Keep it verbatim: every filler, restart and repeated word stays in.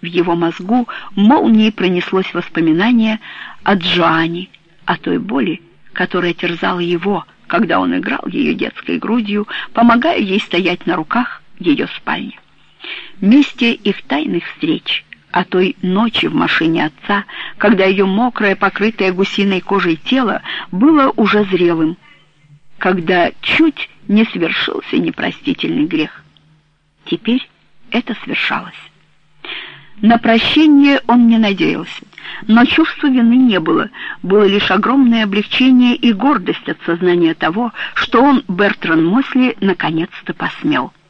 В его мозгу молнией пронеслось воспоминание о Джоанне, о той боли, которая терзала его, когда он играл ее детской грудью, помогая ей стоять на руках в ее спальне. Месте их тайных встреч, о той ночи в машине отца, когда ее мокрое, покрытое гусиной кожей тело было уже зрелым, когда чуть не свершился непростительный грех. Теперь это свершалось. На прощение он не надеялся, но чувства вины не было, было лишь огромное облегчение и гордость от сознания того, что он, Бертран Мосли, наконец-то посмел.